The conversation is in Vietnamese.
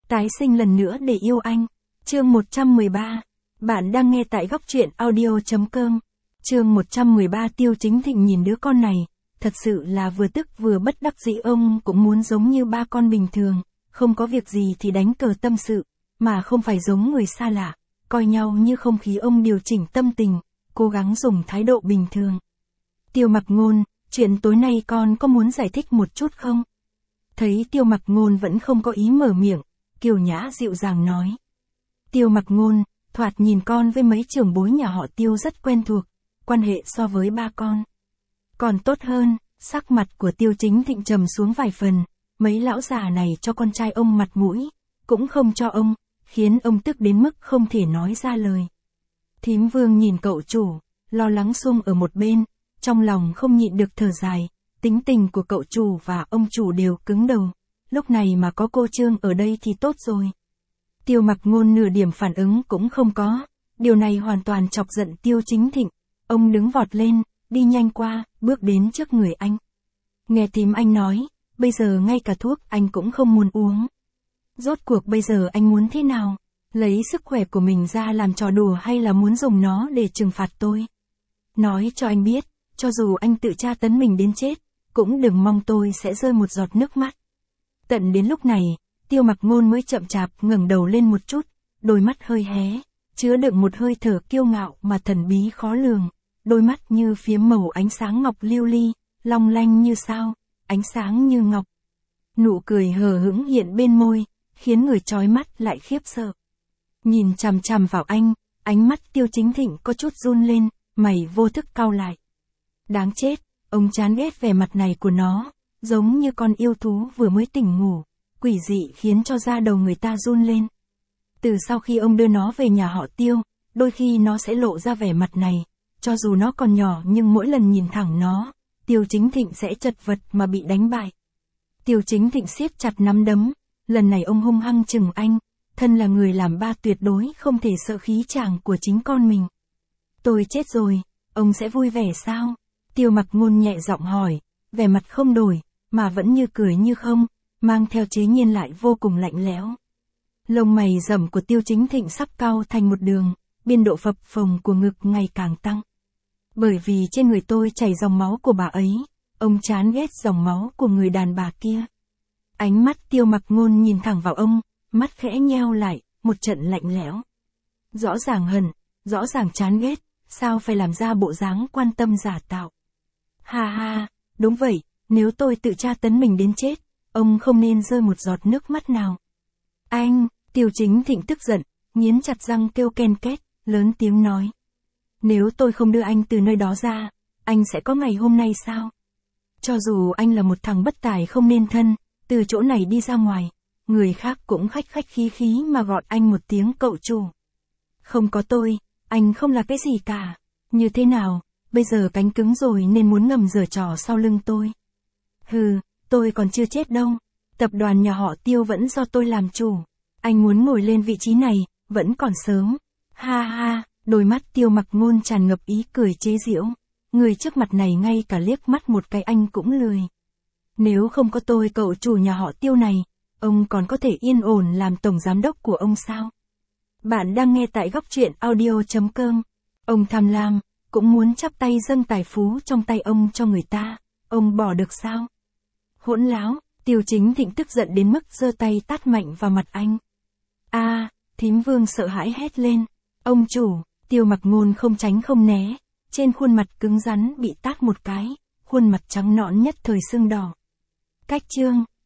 Tái sinh lần nữa để yêu anh. Chương 113. Bạn đang nghe tại góc truyện audio.com. Chương 113. Tiêu Chính Thịnh nhìn đứa con này, thật sự là vừa tức vừa bất đắc dĩ. Ông cũng muốn giống như ba con bình thường, không có việc gì thì đánh cờ tâm sự, mà không phải giống người xa lạ, coi nhau như không khí. Ông điều chỉnh tâm tình, cố gắng dùng thái độ bình thường. Tiêu Mặc Ngôn, chuyện tối nay con có muốn giải thích một chút không? Thấy Tiêu Mặc Ngôn vẫn không có ý mở miệng, Kiều Nhã dịu dàng nói. Tiêu Mặc Ngôn, thoạt nhìn con với mấy trưởng bối nhà họ Tiêu rất quen thuộc, quan hệ so với ba con còn tốt hơn. Sắc mặt của Tiêu Chính Thịnh trầm xuống vài phần, mấy lão già này cho con trai ông mặt mũi, cũng không cho ông, khiến ông tức đến mức không thể nói ra lời. Thím Vương nhìn cậu chủ, lo lắng sung ở một bên, trong lòng không nhịn được thở dài, tính tình của cậu chủ và ông chủ đều cứng đầu, lúc này mà có cô Trương ở đây thì tốt rồi. Tiêu Mặc Ngôn nửa điểm phản ứng cũng không có, điều này hoàn toàn chọc giận Tiêu Chính Thịnh. Ông đứng vọt lên, đi nhanh qua, bước đến trước người anh. Nghe thím anh nói, bây giờ ngay cả thuốc anh cũng không muốn uống. Rốt cuộc bây giờ anh muốn thế nào? Lấy sức khỏe của mình ra làm trò đùa hay là muốn dùng nó để trừng phạt tôi? Nói cho anh biết, cho dù anh tự tra tấn mình đến chết, cũng đừng mong tôi sẽ rơi một giọt nước mắt. Tận đến lúc này, Tiêu Mặc Ngôn mới chậm chạp ngẩng đầu lên một chút, đôi mắt hơi hé, chứa đựng một hơi thở kiêu ngạo mà thần bí khó lường, đôi mắt như phiếm màu ánh sáng ngọc lưu ly, long lanh như sao, ánh sáng như ngọc. Nụ cười hờ hững hiện bên môi, khiến người chói mắt lại khiếp sợ. Nhìn chằm chằm vào anh, ánh mắt Tiêu Chính Thịnh có chút run lên, mày vô thức cau lại. Đáng chết, ông chán ghét vẻ mặt này của nó, giống như con yêu thú vừa mới tỉnh ngủ, quỷ dị khiến cho da đầu người ta run lên. Từ sau khi ông đưa nó về nhà họ Tiêu, đôi khi nó sẽ lộ ra vẻ mặt này, cho dù nó còn nhỏ nhưng mỗi lần nhìn thẳng nó, Tiêu Chính Thịnh sẽ chật vật mà bị đánh bại. Tiêu Chính Thịnh siết chặt nắm đấm, lần này ông hung hăng chừng anh, thân là người làm ba tuyệt đối không thể sợ khí chàng của chính con mình. Tôi chết rồi, ông sẽ vui vẻ sao? Tiêu Mặc Ngôn nhẹ giọng hỏi, vẻ mặt không đổi, mà vẫn như cười như không, mang theo chế nhiên lại vô cùng lạnh lẽo. Lông mày rậm của Tiêu Chính Thịnh sắp cau thành một đường, biên độ phập phồng của ngực ngày càng tăng. Bởi vì trên người tôi chảy dòng máu của bà ấy, ông chán ghét dòng máu của người đàn bà kia. Ánh mắt Tiêu Mặc Ngôn nhìn thẳng vào ông, mắt khẽ nheo lại, một trận lạnh lẽo. Rõ ràng hận, rõ ràng chán ghét, sao phải làm ra bộ dáng quan tâm giả tạo. Ha ha, đúng vậy, nếu tôi tự tra tấn mình đến chết, ông không nên rơi một giọt nước mắt nào. Anh, Tiêu Chính Thịnh tức giận, nghiến chặt răng kêu ken két, lớn tiếng nói. Nếu tôi không đưa anh từ nơi đó ra, anh sẽ có ngày hôm nay sao? Cho dù anh là một thằng bất tài không nên thân, từ chỗ này đi ra ngoài, người khác cũng khách khách khí khí mà gọi anh một tiếng cậu chủ. Không có tôi, anh không là cái gì cả. Như thế nào, bây giờ cánh cứng rồi nên muốn ngầm giở trò sau lưng tôi. Hừ, tôi còn chưa chết đâu. Tập đoàn nhà họ Tiêu vẫn do tôi làm chủ. Anh muốn ngồi lên vị trí này, vẫn còn sớm. Ha ha, đôi mắt Tiêu Mặc Ngôn tràn ngập ý cười chế giễu. Người trước mặt này ngay cả liếc mắt một cái anh cũng lười. Nếu không có tôi cậu chủ nhà họ Tiêu này, ông còn có thể yên ổn làm tổng giám đốc của ông sao? Bạn đang nghe tại góc truyện audio.com. Ông tham lam, cũng muốn chắp tay dâng tài phú trong tay ông cho người ta, ông bỏ được sao? Hỗn láo, Tiêu Chính Thịnh tức giận đến mức giơ tay tát mạnh vào mặt anh. Thím Vương sợ hãi hét lên. Ông chủ, Tiêu Mặc Ngôn không tránh không né, trên khuôn mặt cứng rắn bị tát một cái, khuôn mặt trắng nõn nhất thời sưng đỏ. Cách chương